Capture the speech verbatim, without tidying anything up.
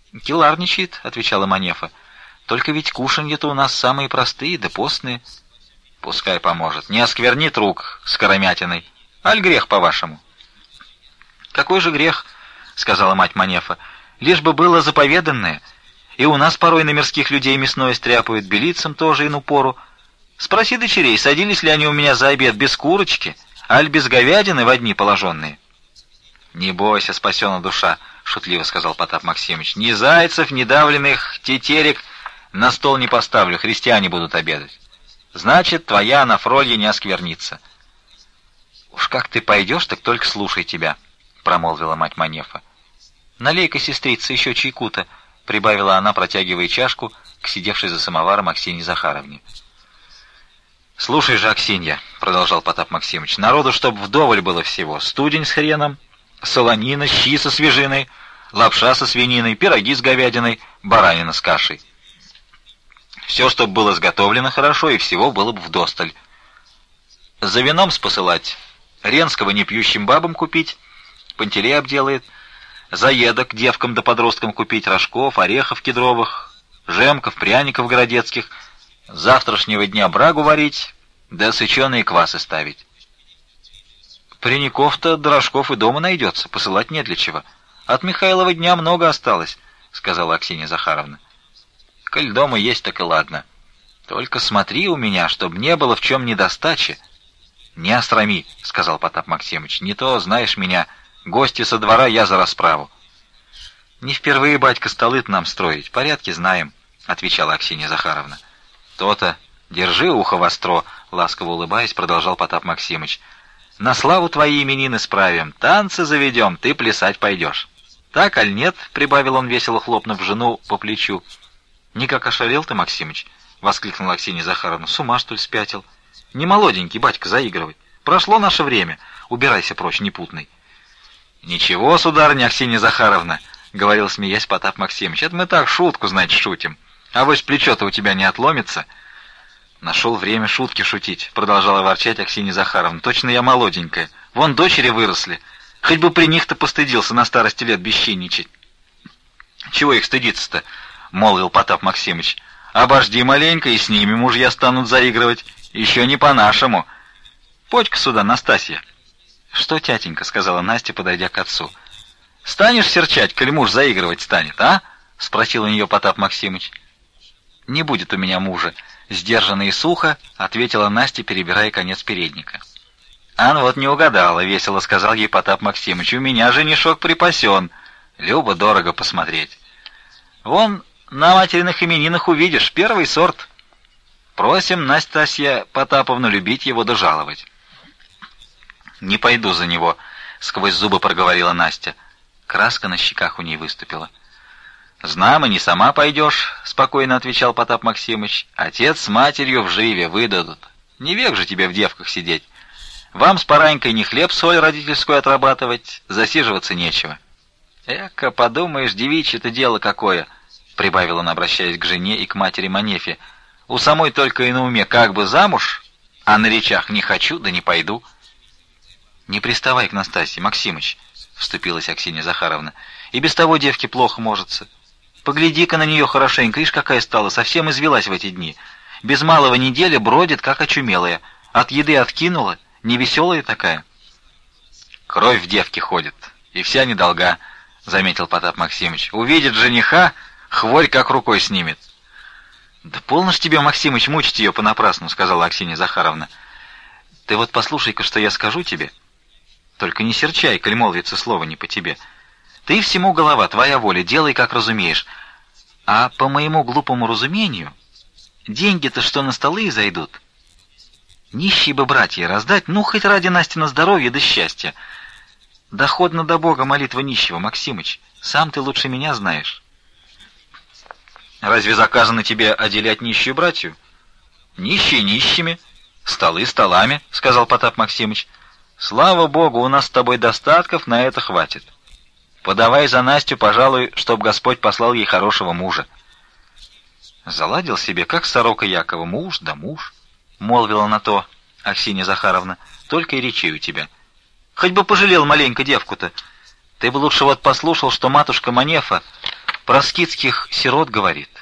Киларничает, отвечала Манефа. Только ведь кушанья-то у нас самые простые да постные. Пускай поможет. Не осквернит рук скоромятиной. Аль грех, по-вашему? Какой же грех, сказала мать Манефа, лишь бы было заповеданное. И у нас порой на мирских людей мясное стряпают, белицам тоже и ну пору. Спроси дочерей, садились ли они у меня за обед без курочки, аль без говядины в одни положенные. Не бойся, спасена душа, шутливо сказал Потап Максимыч. Ни зайцев, ни давленных тетерек на стол не поставлю, христиане будут обедать. Значит, твоя Анафролья не осквернится. Уж как ты пойдешь, так только слушай тебя, промолвила мать Манефа. Налей-ка, сестрица, еще чайку-то, прибавила она, протягивая чашку к сидевшей за самоваром Аксинье Захаровне. Слушай же, Аксинья, продолжал Потап Максимыч, народу чтоб вдоволь было всего: студень с хреном, солонина, щи со свежиной, лапша со свининой, пироги с говядиной, баранина с кашей. Все, чтоб было сготовлено хорошо, и всего было бы вдосталь. За вином спосылать, Ренского непьющим бабам купить, Пантелей обделает, заедок девкам да подросткам купить, рожков, орехов кедровых, жемков, пряников городецких, завтрашнего дня брагу варить, да сыченые квасы ставить. Пряников-то, дрожков и дома найдется, посылать не для чего. От Михайлова дня много осталось, сказала Аксинья Захаровна. Коль дома есть, так и ладно. Только смотри у меня, чтоб не было в чем недостачи. Не острами, сказал Потап Максимыч. Не то, знаешь меня, гости со двора, я за расправу. Не впервые, батька, столы-то нам строить, порядки знаем, отвечала Аксинья Захаровна. То-то, держи ухо востро, ласково улыбаясь, продолжал Потап Максимыч. На славу твои именины справим, танцы заведем, ты плясать пойдешь. Так, аль нет? Прибавил он, весело хлопнув жену по плечу. Никак ошалел ты, Максимыч, воскликнула Аксинья Захаровна. С ума, что ли, спятил? Не молоденький, батька, заигрывать. Прошло наше время. Убирайся прочь, непутный. Ничего, сударыня Аксинья Захаровна, говорил, смеясь, Потап Максимыч. Это мы так шутку, значит, шутим. А вось плечо-то у тебя не отломится. Нашел время шутки шутить, продолжала ворчать Аксинья Захаровна. Точно я молоденькая. Вон дочери выросли. Хоть бы при них-то постыдился на старости лет бесчинничать. Чего их стыдиться-то? Молвил Потап Максимыч. Обожди маленько, и с ними мужья станут заигрывать. Еще не по-нашему. Подь-ка сюда, Настасья. Что, тятенька, сказала Настя, подойдя к отцу. Станешь серчать, коль муж заигрывать станет, а? Спросил у нее Потап Максимыч. Не будет у меня мужа, сдержанно и сухо ответила Настя, перебирая конец передника. А ну вот не угадала, весело сказал ей Потап Максимыч. У меня женишок припасен. Любо дорого посмотреть. Вон на материных именинах увидишь, первый сорт. Просим, Настасья Потаповна, любить его да жаловать. Не пойду за него, сквозь зубы проговорила Настя. Краска на щеках у ней выступила. Знамо, не сама пойдешь, спокойно отвечал Потап Максимыч. Отец с матерью в живе выдадут. Не век же тебе в девках сидеть. Вам с паранькой не хлеб-соль родительскую отрабатывать, засиживаться нечего. Эка, подумаешь, девичье-то дело какое, прибавил он, обращаясь к жене и к матери Манефе. У самой только и на уме как бы замуж, а на речах не хочу, да не пойду. Не приставай к Настасье, Максимыч, вступилась Аксинья Захаровна. И без того девке плохо можется. Погляди-ка на нее хорошенько, ишь какая стала, совсем извелась в эти дни. Без малого недели бродит, как очумелая. От еды откинула, невеселая такая. Кровь в девке ходит, и вся недолга, заметил Потап Максимыч. Увидит жениха, хворь как рукой снимет. Да полно ж тебе, Максимыч, мучить ее понапрасну, сказала Аксинья Захаровна. Ты вот послушай-ка, что я скажу тебе. Только не серчай, коль молвится слово не по тебе. Ты всему голова, твоя воля, делай, как разумеешь. А по моему глупому разумению, деньги-то, что на столы зайдут, нищие бы братья раздать, ну, хоть ради Настина здоровья да счастья. Доходно до Бога молитва нищего, Максимыч. Сам ты лучше меня знаешь. Разве заказано тебе отделять нищую братью? Нищие нищими, столы столами, сказал Потап Максимыч. Слава Богу, у нас с тобой достатков на это хватит. Подавай за Настю, пожалуй, чтоб Господь послал ей хорошего мужа. Заладил себе, как сорока Якова, муж да муж, молвила на то Аксинья Захаровна. Только и речей у тебя. Хоть бы пожалел маленько девку-то. Ты бы лучше вот послушал, что матушка Манефа Про скитских сирот говорит.